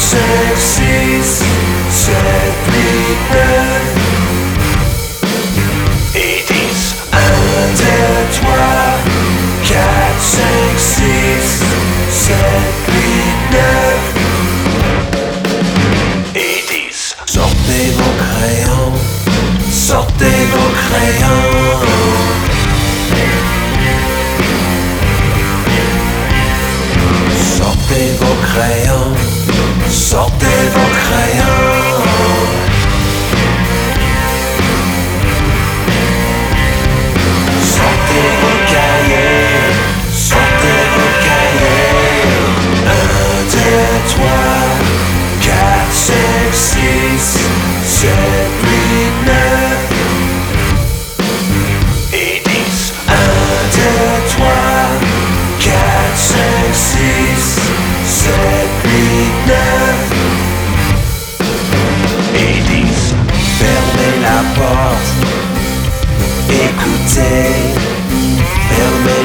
5, 6, 7, 8, 9 et 10. 1, 2, 3, 4, 5, 6, 7, 8, 9 et 10. Sortez vos crayons, sortez vos crayons. Sortez vos crayons, sortez vos crayons. Sortez vos cahiers, sortez vos cahiers. 1, 2, 3, 4, 5, 6, 7, 8, 9 et 10. 1, 2, 3, 4, 5, 6, 7, 8, 9 et 10. Fermez la porte, écoutez, fermez